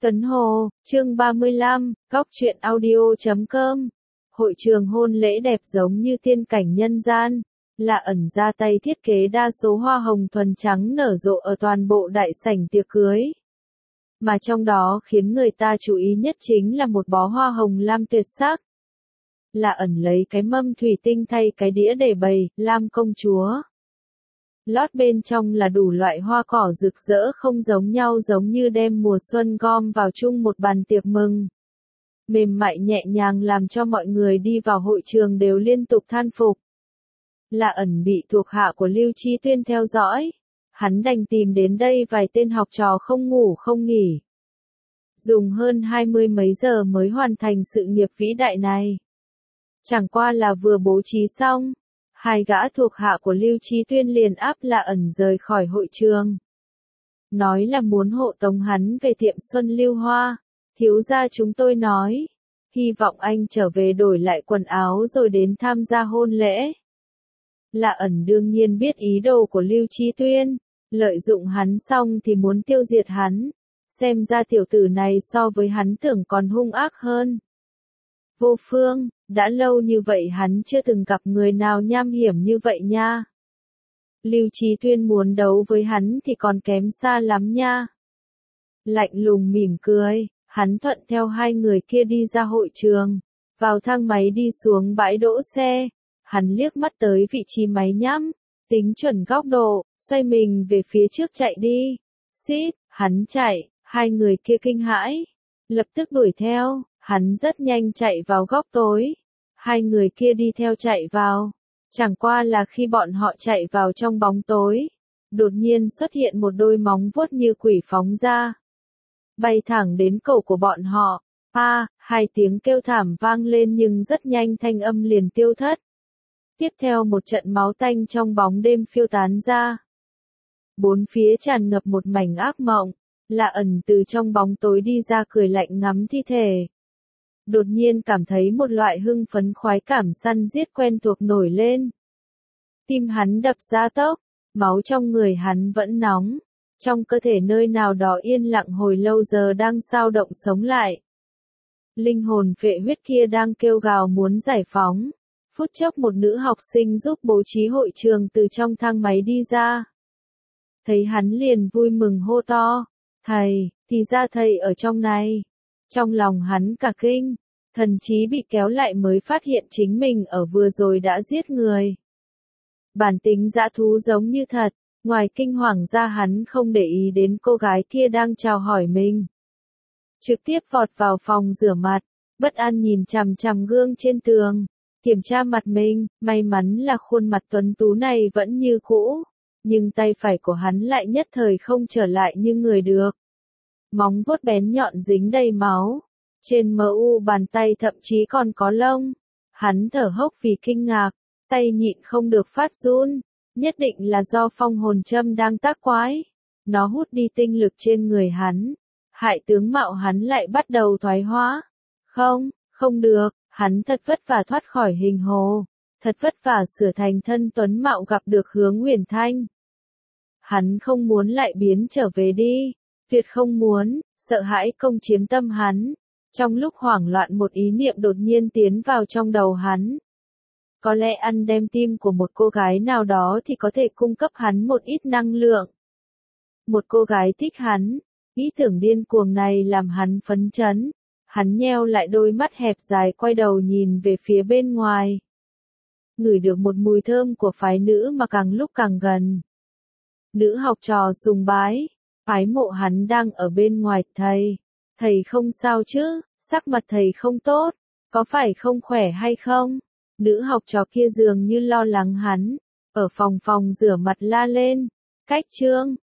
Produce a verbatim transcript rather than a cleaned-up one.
Tuấn Hồ, chương ba mươi lăm, góc truyện audio chấm com. Hội trường hôn lễ đẹp giống như tiên cảnh nhân gian, là ẩn ra tay thiết kế đa số hoa hồng thuần trắng nở rộ ở toàn bộ đại sảnh tiệc cưới. Mà trong đó khiến người ta chú ý nhất chính là một bó hoa hồng lam tuyệt sắc. Là ẩn lấy cái mâm thủy tinh thay cái đĩa để bày, lam công chúa. Lót bên trong là đủ loại hoa cỏ rực rỡ không giống nhau, giống như đem mùa xuân gom vào chung một bàn tiệc mừng. Mềm mại nhẹ nhàng làm cho mọi người đi vào hội trường đều liên tục than phục. Là ẩn bị thuộc hạ của Lưu Chi Tuyên theo dõi. Hắn đành tìm đến đây vài tên học trò không ngủ không nghỉ. Dùng hơn hai mươi mấy giờ mới hoàn thành sự nghiệp vĩ đại này. Chẳng qua là vừa bố trí xong. Hai gã thuộc hạ của Lưu Chí Tuyên liền áp Là ẩn rời khỏi hội trường. Nói là muốn hộ tống hắn về tiệm Xuân Lưu Hoa. Thiếu gia chúng tôi nói. Hy vọng anh trở về đổi lại quần áo rồi đến tham gia hôn lễ. Là ẩn đương nhiên biết ý đồ của Lưu Chí Tuyên. Lợi dụng hắn xong thì muốn tiêu diệt hắn. Xem ra tiểu tử này so với hắn tưởng còn hung ác hơn. Vô Phương, đã lâu như vậy hắn chưa từng gặp người nào nham hiểm như vậy nha. Lưu Chí Tuyên muốn đấu với hắn thì còn kém xa lắm nha. Lạnh lùng mỉm cười, hắn thuận theo hai người kia đi ra hội trường, vào thang máy đi xuống bãi đỗ xe. Hắn liếc mắt tới vị trí máy nhắm, tính chuẩn góc độ, xoay mình về phía trước chạy đi. Xít, hắn chạy, hai người kia kinh hãi, lập tức đuổi theo. Hắn rất nhanh chạy vào góc tối. Hai người kia đi theo chạy vào. Chẳng qua là khi bọn họ chạy vào trong bóng tối, đột nhiên xuất hiện một đôi móng vuốt như quỷ phóng ra. Bay thẳng đến cổ của bọn họ. A, hai tiếng kêu thảm vang lên nhưng rất nhanh thanh âm liền tiêu thất. Tiếp theo một trận máu tanh trong bóng đêm phiêu tán ra. Bốn phía tràn ngập một mảnh ác mộng. Là ẩn từ trong bóng tối đi ra cười lạnh ngắm thi thể. Đột nhiên cảm thấy một loại hưng phấn khoái cảm săn giết quen thuộc nổi lên. Tim hắn đập ra tốc, máu trong người hắn vẫn nóng, trong cơ thể nơi nào đó yên lặng hồi lâu giờ đang dao động sống lại. Linh hồn phệ huyết kia đang kêu gào muốn giải phóng. Phút chốc một nữ học sinh giúp bố trí hội trường từ trong thang máy đi ra. Thấy hắn liền vui mừng hô to, thầy, thì ra thầy ở trong này. Trong lòng hắn cả kinh, thần trí bị kéo lại mới phát hiện chính mình ở vừa rồi đã giết người. Bản tính dã thú giống như thật, ngoài kinh hoàng ra hắn không để ý đến cô gái kia đang chào hỏi mình. Trực tiếp vọt vào phòng rửa mặt, bất an nhìn chằm chằm gương trên tường, kiểm tra mặt mình, may mắn là khuôn mặt tuấn tú này vẫn như cũ, nhưng tay phải của hắn lại nhất thời không trở lại như người được. Móng vuốt bén nhọn dính đầy máu. Trên mờ u bàn tay thậm chí còn có lông. Hắn thở hốc vì kinh ngạc. Tay nhịn không được phát run. Nhất định là do phong hồn châm đang tác quái. Nó hút đi tinh lực trên người hắn. Hại tướng mạo hắn lại bắt đầu thoái hóa. Không, không được. Hắn thật vất vả thoát khỏi hình hồ. Thật vất vả sửa thành thân tuấn mạo gặp được Hướng Huyền Thanh. Hắn không muốn lại biến trở về đi. Tuyệt không muốn, sợ hãi công chiếm tâm hắn. Trong lúc hoảng loạn một ý niệm đột nhiên tiến vào trong đầu hắn. Có lẽ ăn đem tim của một cô gái nào đó thì có thể cung cấp hắn một ít năng lượng. Một cô gái thích hắn. Ý tưởng điên cuồng này làm hắn phấn chấn. Hắn nheo lại đôi mắt hẹp dài quay đầu nhìn về phía bên ngoài. Ngửi được một mùi thơm của phái nữ mà càng lúc càng gần. Nữ học trò sùng bái. Ái mộ hắn đang ở bên ngoài. Thầy, thầy không sao chứ, sắc mặt thầy không tốt, có phải không khỏe hay không? Nữ học trò kia dường như lo lắng hắn, ở phòng phòng rửa mặt la lên, cách trương,